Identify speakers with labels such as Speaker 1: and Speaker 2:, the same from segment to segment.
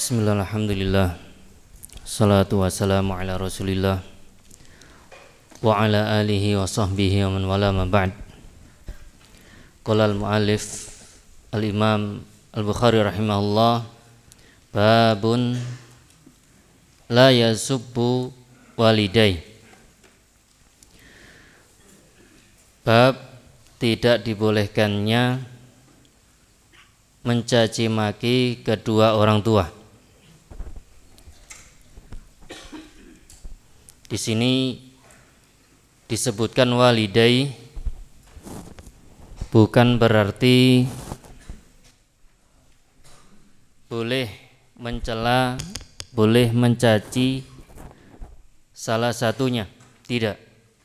Speaker 1: Bismillah, alhamdulillah, salatu wassalamu ala rasulillah wa ala alihi wa sahbihi wa man wala ma ba'd. Qala al-mu'allif al-imam al-Bukhari rahimahullah, babun la yasubbu walidai. Bab tidak dibolehkannya mencaci maki kedua orang tua. Di sini disebutkan walidai bukan berarti boleh mencela, boleh mencaci salah satunya, tidak.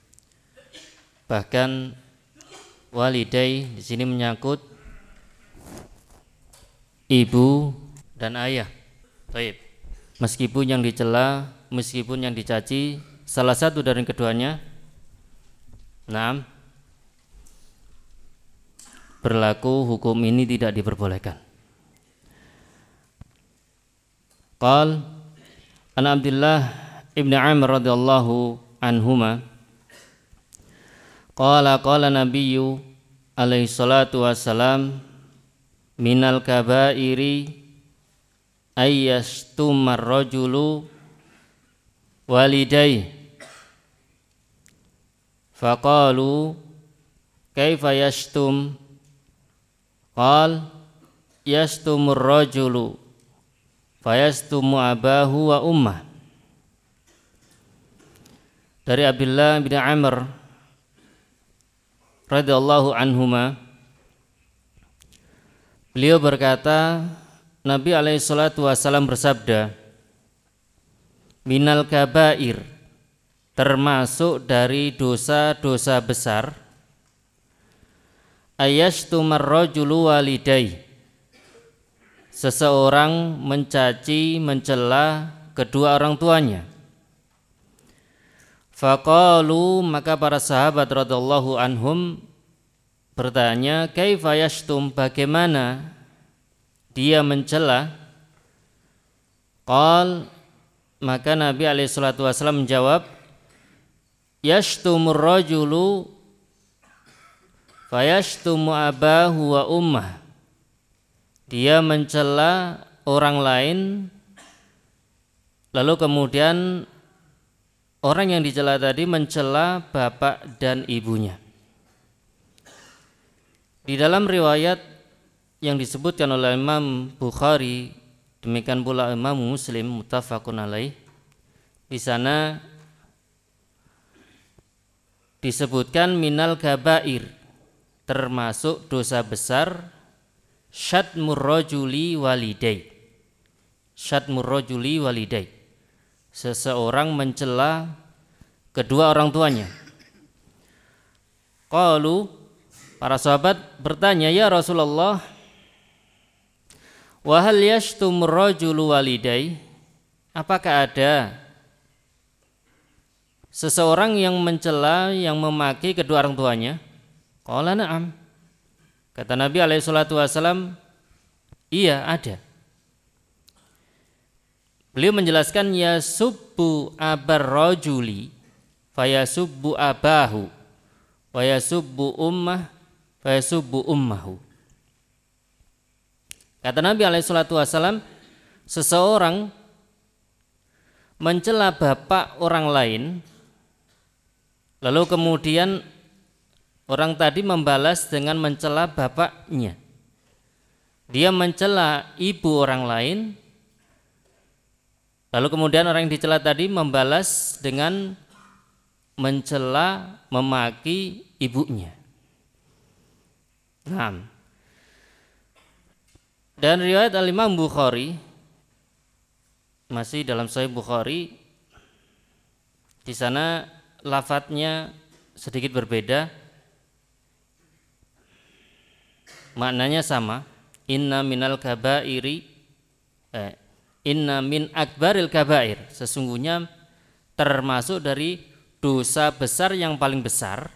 Speaker 1: Bahkan walidai di sini menyangkut ibu dan ayah. Baik. Meskipun yang dicela, meskipun yang dicaci salah satu dari keduanya, berlaku hukum ini tidak diperbolehkan. Qal an Abdullah ibn Amr radhiyallahu anhuma qala nabiyyu alaihi salatu wassalam minal kabairi ayyastumar rajulu walidai. Faqalu kaifa yashtum? Qal yastumur rajulu fayastumu abahu wa ummah. Dari Abdullah bin Amr radhiyallahu anhuma, beliau berkata, Nabi alaihi salatu wasallam bersabda, minal kabair, termasuk dari dosa-dosa besar, ayashtumar rajulu walidai, seseorang mencaci, mencela kedua orang tuanya. Faqalu, maka para sahabat radhiyallahu anhum bertanya, kaifa yashtum, bagaimana dia mencela? Qal, maka Nabi alaihi salatu wasallam menjawab, yashtumur rajulu fayashtumu abahu wa ummah. Dia mencela orang lain, lalu kemudian orang yang dicela tadi mencela bapak dan ibunya. Di dalam riwayat yang disebutkan oleh Imam Bukhari, demikian pula Imam Muslim, muttafaqun alaih, di sana disebutkan minal kabair, termasuk dosa besar, syatmur rajuli walidai. Syatmur rajuli walidai, seseorang mencela kedua orang tuanya. Qalu, para sahabat bertanya, ya Rasulullah, wa hal yashtumur rajulu walidai, apakah ada seseorang yang mencela, yang memaki kedua orang tuanya? Qala na'am. Kata Nabi alaihi salatu wasallam, iya ada. Beliau menjelaskan, yasubbu abar rajuli fayasubbu abahu wa yasubbu ummah fayasubbu ummahu. Kata Nabi alaihi salatu wasallam, seseorang mencela bapak orang lain, lalu kemudian orang tadi membalas dengan mencela bapaknya. Dia mencela ibu orang lain, lalu kemudian orang yang dicela tadi membalas dengan mencela, memaki ibunya. Dan riwayat al-Imam Bukhari, masih dalam Sahih Bukhari, di sana lafadznya sedikit berbeda, maknanya sama. Inna minal kabairi, inna min akbaril kabair, sesungguhnya termasuk dari dosa besar yang paling besar,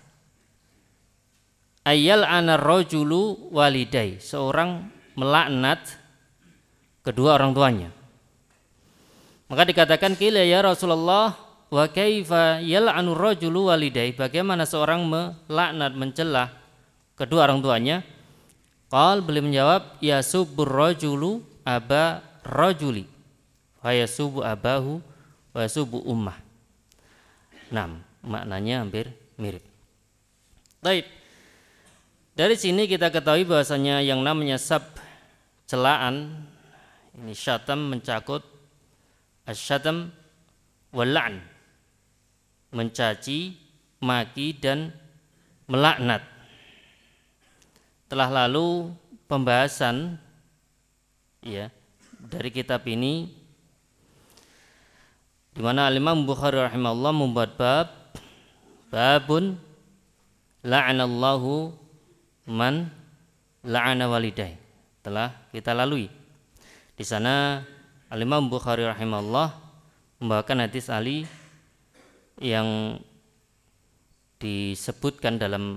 Speaker 1: ayyal anar rajulu walidai, seorang melaknat kedua orang tuanya. Maka dikatakan qila ya Rasulullah wa kaifa yal'anu rajulu walidayhi, bagaimana seorang melaknat mencela kedua orang tuanya? Qal, beliau menjawab yasubbur rajulu aba rajuli wa yasubbu abahu wa yasubbu ummah. Nah, maknanya hampir mirip. Baik. Dari sini kita ketahui bahwasanya yang namanya sab, celaan, ini syatam mencakup asyatam wal la'n, mencaci, maki dan melaknat. Telah lalu pembahasan ya dari kitab ini, di mana Imam Bukhari rahimahullah membuat babun la'anallahu man la'ana walidayhi, telah kita lalui. Di sana Imam Bukhari rahimahullah membawakan hadis Ali yang disebutkan dalam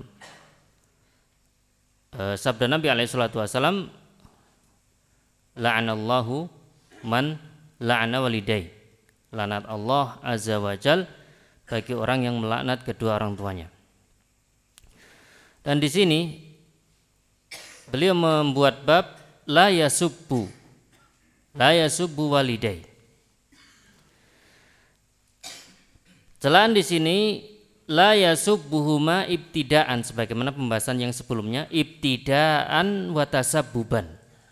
Speaker 1: sabda Nabi alaihi salatu wasallam, la'anallahu man la'ana walidayhi, laknat Allah azza wajal bagi orang yang melaknat kedua orang tuanya. Dan di sini beliau membuat bab la yasubbu walidayhi. Celaan di sini la yasubbuhuma ibtidaan, sebagaimana pembahasan yang sebelumnya, ibtidaan wa tasabbuban.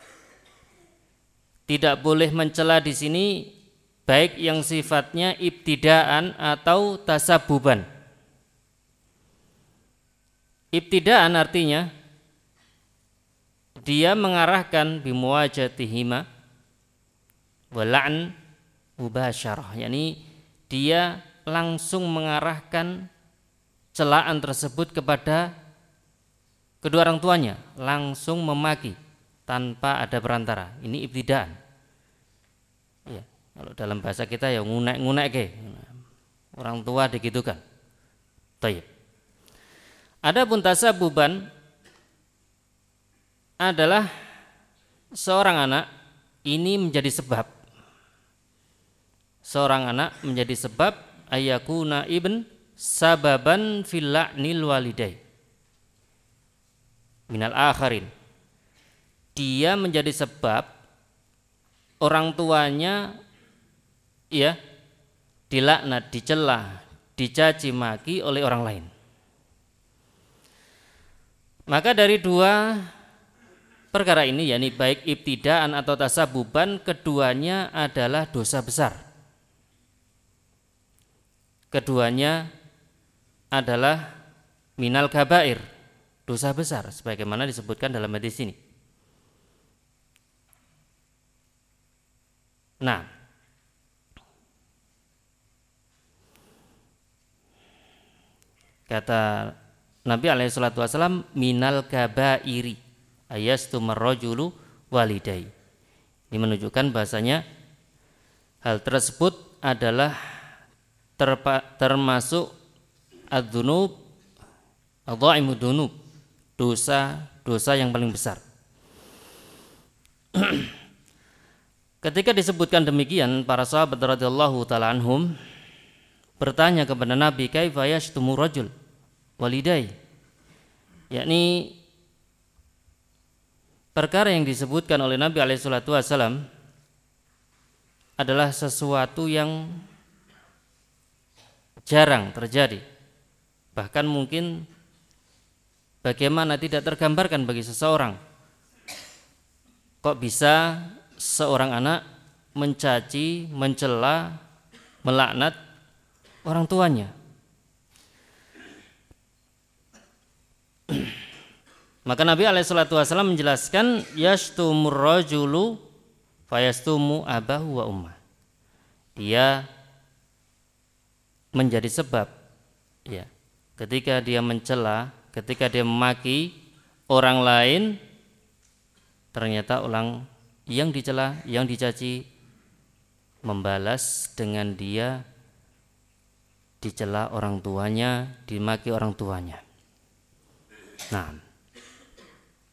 Speaker 1: Tidak boleh mencela di sini baik yang sifatnya ibtidaan atau tasabbuban. Ibtidaan artinya dia mengarahkan bimuwajatihima wala'an mubasyarah, yakni dia langsung mengarahkan celaan tersebut kepada kedua orang tuanya, langsung memaki tanpa ada perantara. Ini ibtidaan. Ya, kalau dalam bahasa kita ya ngunek-ngunek ke orang tua digitukan. Taib. Adapun tasabbuban adalah seorang anak ini menjadi sebab, seorang anak menjadi sebab ayakuna ibn sababan fil la'nil walidai minal akharin, dia menjadi sebab orang tuanya ya dilaknat, dicela, dicaci maki oleh orang lain. Maka dari dua perkara ini, yakni baik ibtidaan atau tasabbuban, keduanya adalah dosa besar. Keduanya adalah minal kabair, dosa besar, sebagaimana disebutkan dalam hadis ini. Nah, kata Nabi alaihissalatu wassalam, minal kabairi ayastumar rajulu walidai. Ini menunjukkan bahasanya hal tersebut adalah termasuk ad-dzunub, adh-dhaimud dzunub, dosa yang paling besar. Ketika disebutkan demikian, para sahabat radhiyallahu taala anhum bertanya kepada Nabi, kaifa yashtumu rajul walidai, yakni perkara yang disebutkan oleh Nabi alaihissalatu wassalam adalah sesuatu yang jarang terjadi, bahkan mungkin bagaimana tidak tergambarkan bagi seseorang. Kok bisa seorang anak mencaci, mencela, melaknat orang tuanya? Maka Nabi alaihissalatu wassalam menjelaskan, yashtumur rajulu fayastumu abahu wa ummah. Dia menjadi sebab, ya, ketika dia mencela, ketika dia memaki orang lain, ternyata orang yang dicela, yang dicaci membalas dengan dia dicela orang tuanya, dimaki orang tuanya. Nah,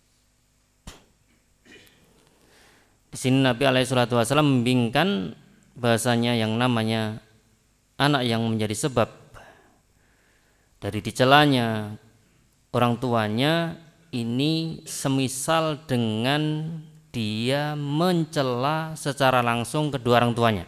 Speaker 1: di sini Nabi alaihissalatu wassalam membimbingkan bahasanya yang namanya anak yang menjadi sebab dari dicelanya orang tuanya ini semisal dengan dia mencela secara langsung kedua orang tuanya.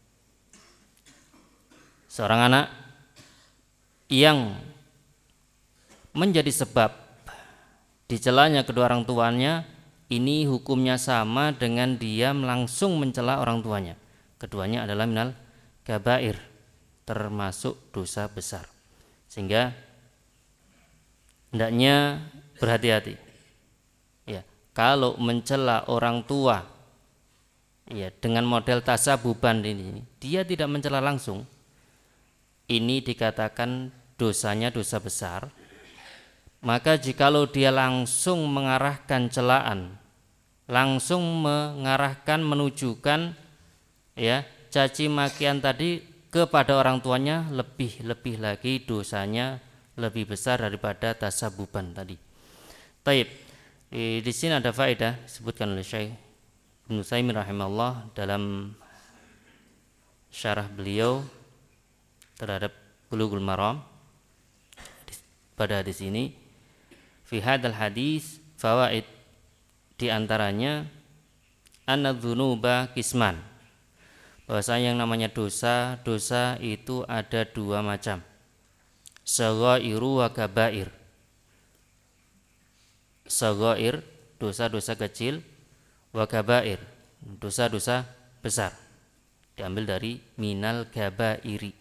Speaker 1: Seorang anak yang menjadi sebab dicelanya kedua orang tuanya ini hukumnya sama dengan dia langsung mencela orang tuanya. Keduanya adalah minal kabair, termasuk dosa besar. Sehingga hendaknya berhati-hati. Ya, kalau mencela orang tua ya dengan model tasabuban ini, dia tidak mencela langsung. Ini dikatakan dosanya dosa besar. Maka jikalau dia langsung mengarahkan celaan, langsung mengarahkan menujukan ya caci makian tadi kepada orang tuanya, lebih lagi dosanya lebih besar daripada tasabuban tadi. Taib. Di sini ada faedah disebutkan oleh Syekh Ibnu Utsaimin rahimahullah dalam syarah beliau terhadap Bulughul Maram pada hadis ini. Fi hadzal hadis fawaid, di antaranya anadzunuba kisman, bahwasanya yang namanya dosa itu ada dua macam, shaghairu wa kabair. Shaghair dosa-dosa kecil, wa kabair dosa-dosa besar, diambil dari minal kabairi.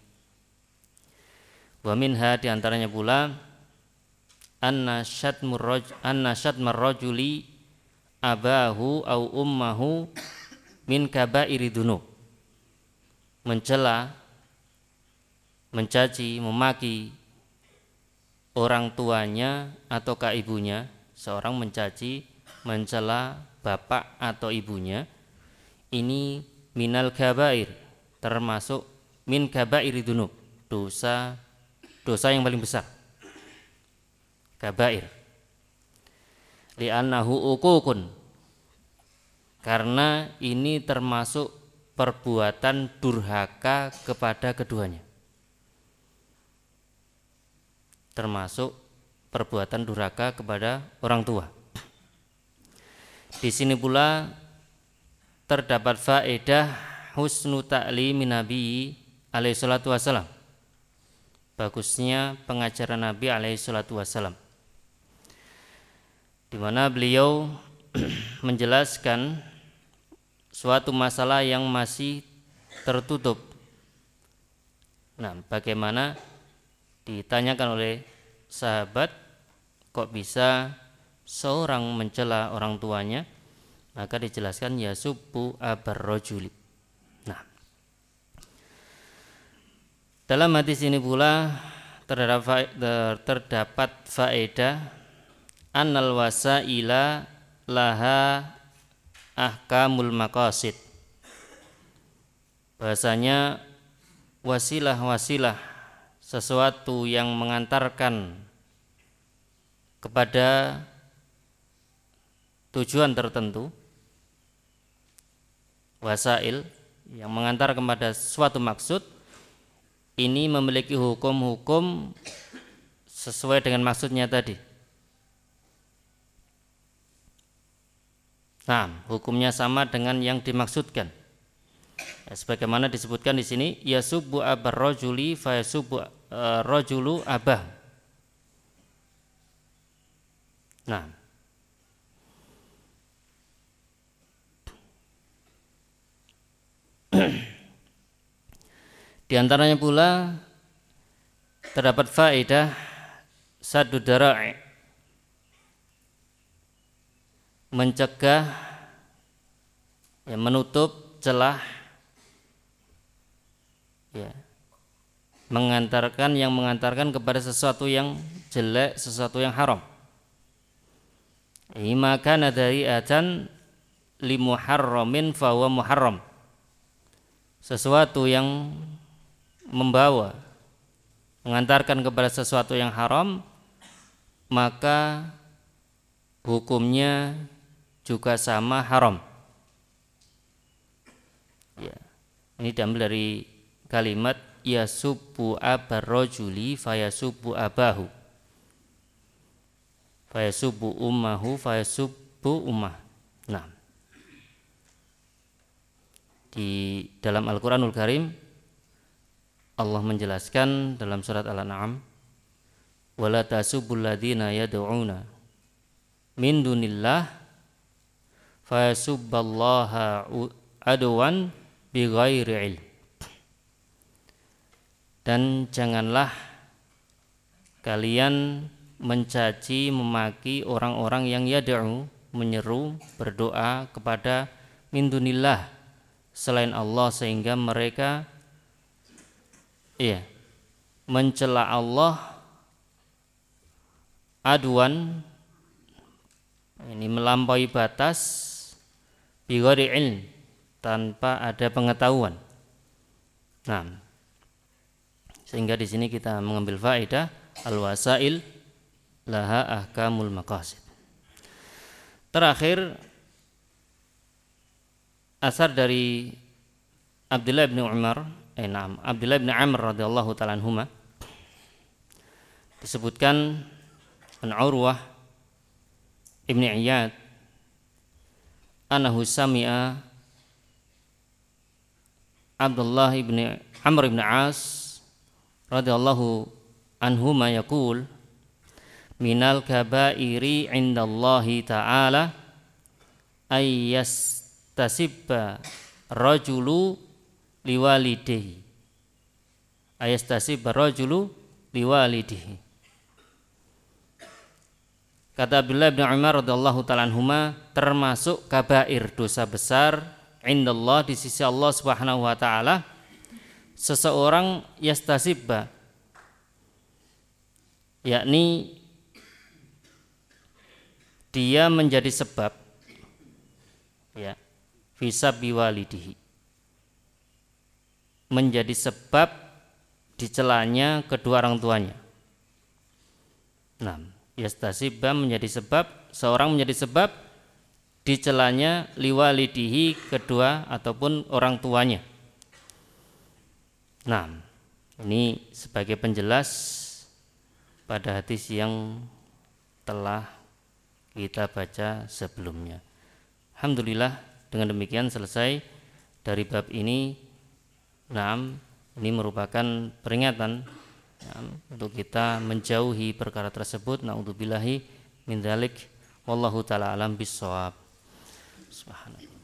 Speaker 1: Wa minha, di antaranya pula anna syatmar rajuli abahu au ummahu min kabairi dzunub, mencela, mencaci, memaki orang tuanya ataukah ibunya. Seorang mencaci, mencela bapak atau ibunya, ini minal kabair, termasuk min kabairi dzunub, dosa yang paling besar, kabair. Li'annahu uququn, karena ini termasuk perbuatan durhaka kepada keduanya. Termasuk perbuatan durhaka kepada orang tua. Di sini pula terdapat faedah husnu ta'limin Nabi alaihi salatu wasalam, bagusnya pengajaran Nabi alaihi salatu wasalam, di mana beliau menjelaskan suatu masalah yang masih tertutup. Nah, bagaimana ditanyakan oleh sahabat, kok bisa seorang mencela orang tuanya? Maka dijelaskan yasubbu abar rajuli. Nah, dalam hadis ini pula terdapat faedah annal wasaila laha ahkamul maqasid, bahasanya wasilah-wasilah, sesuatu yang mengantarkan kepada tujuan tertentu, wasail yang mengantar kepada suatu maksud, ini memiliki hukum-hukum sesuai dengan maksudnya tadi. Nah, hukumnya sama dengan yang dimaksudkan. Ya, sebagaimana disebutkan di sini, yasubbu abar rajuli fa yasubbu rajulu abah. Nah, di antaranya pula terdapat faedah saddu dara'i, mencegah, ya, menutup celah, ya, mengantarkan kepada sesuatu yang jelek, sesuatu yang haram. Maka dari atan limuharramin fahuwa muharram, sesuatu yang membawa, mengantarkan kepada sesuatu yang haram, maka hukumnya juga sama haram. Ya. Ini diambil dari kalimat yasubbu abar rajuli fayasubbu abahu, fayasubbu ummahu fayasubbu ummah. Nah, di dalam Al-Qur'anul Karim Allah menjelaskan dalam surat Al-An'am, wala tasubbul ladzina yad'una min dunillah fayasubballaha adwan bighairi ilm. Dan janganlah kalian mencaci memaki orang-orang yang yad'u, menyeru, berdoa kepada min dunillah, selain Allah, sehingga mereka mencela Allah adwan, ini melampaui batas, bighairi ilm, tanpa ada pengetahuan. Nah, sehingga di sini kita mengambil faedah al-wasail laha ahkamul maqasid. Terakhir, asar dari Abdullah bin Abdullah bin Amr radhiyallahu ta'ala anhuma, disebutkan an Urwah ibni Iyad anahu sami'a Abdullah ibni Amr ibn As radhiyallahu anhuma yaqul minal kabairi indallahi ta'ala ayyastasibba rajulu liwalidihi, ayyastasibba rajulu liwalidihi. Kata Abdullah bin Umar radhiyallahu ta'ala anhuma, termasuk kabair, dosa besar, indallah, di sisi Allah Subhanahu wa taala, seseorang yastasibba, yakni dia menjadi sebab, ya, fisabbi walidihi, menjadi sebab dicelanya kedua orang tuanya. Nah, yastasibba menjadi sebab, seorang menjadi sebab dicelanya liwalidihi, kedua ataupun orang tuanya. Nah, ini sebagai penjelas pada hadis yang telah kita baca sebelumnya. Alhamdulillah, dengan demikian selesai dari bab ini. Nah, ini merupakan peringatan untuk kita menjauhi perkara tersebut. Na'udzubillahi min dzalik, wallahu taala alam bissawab. Subhanallah.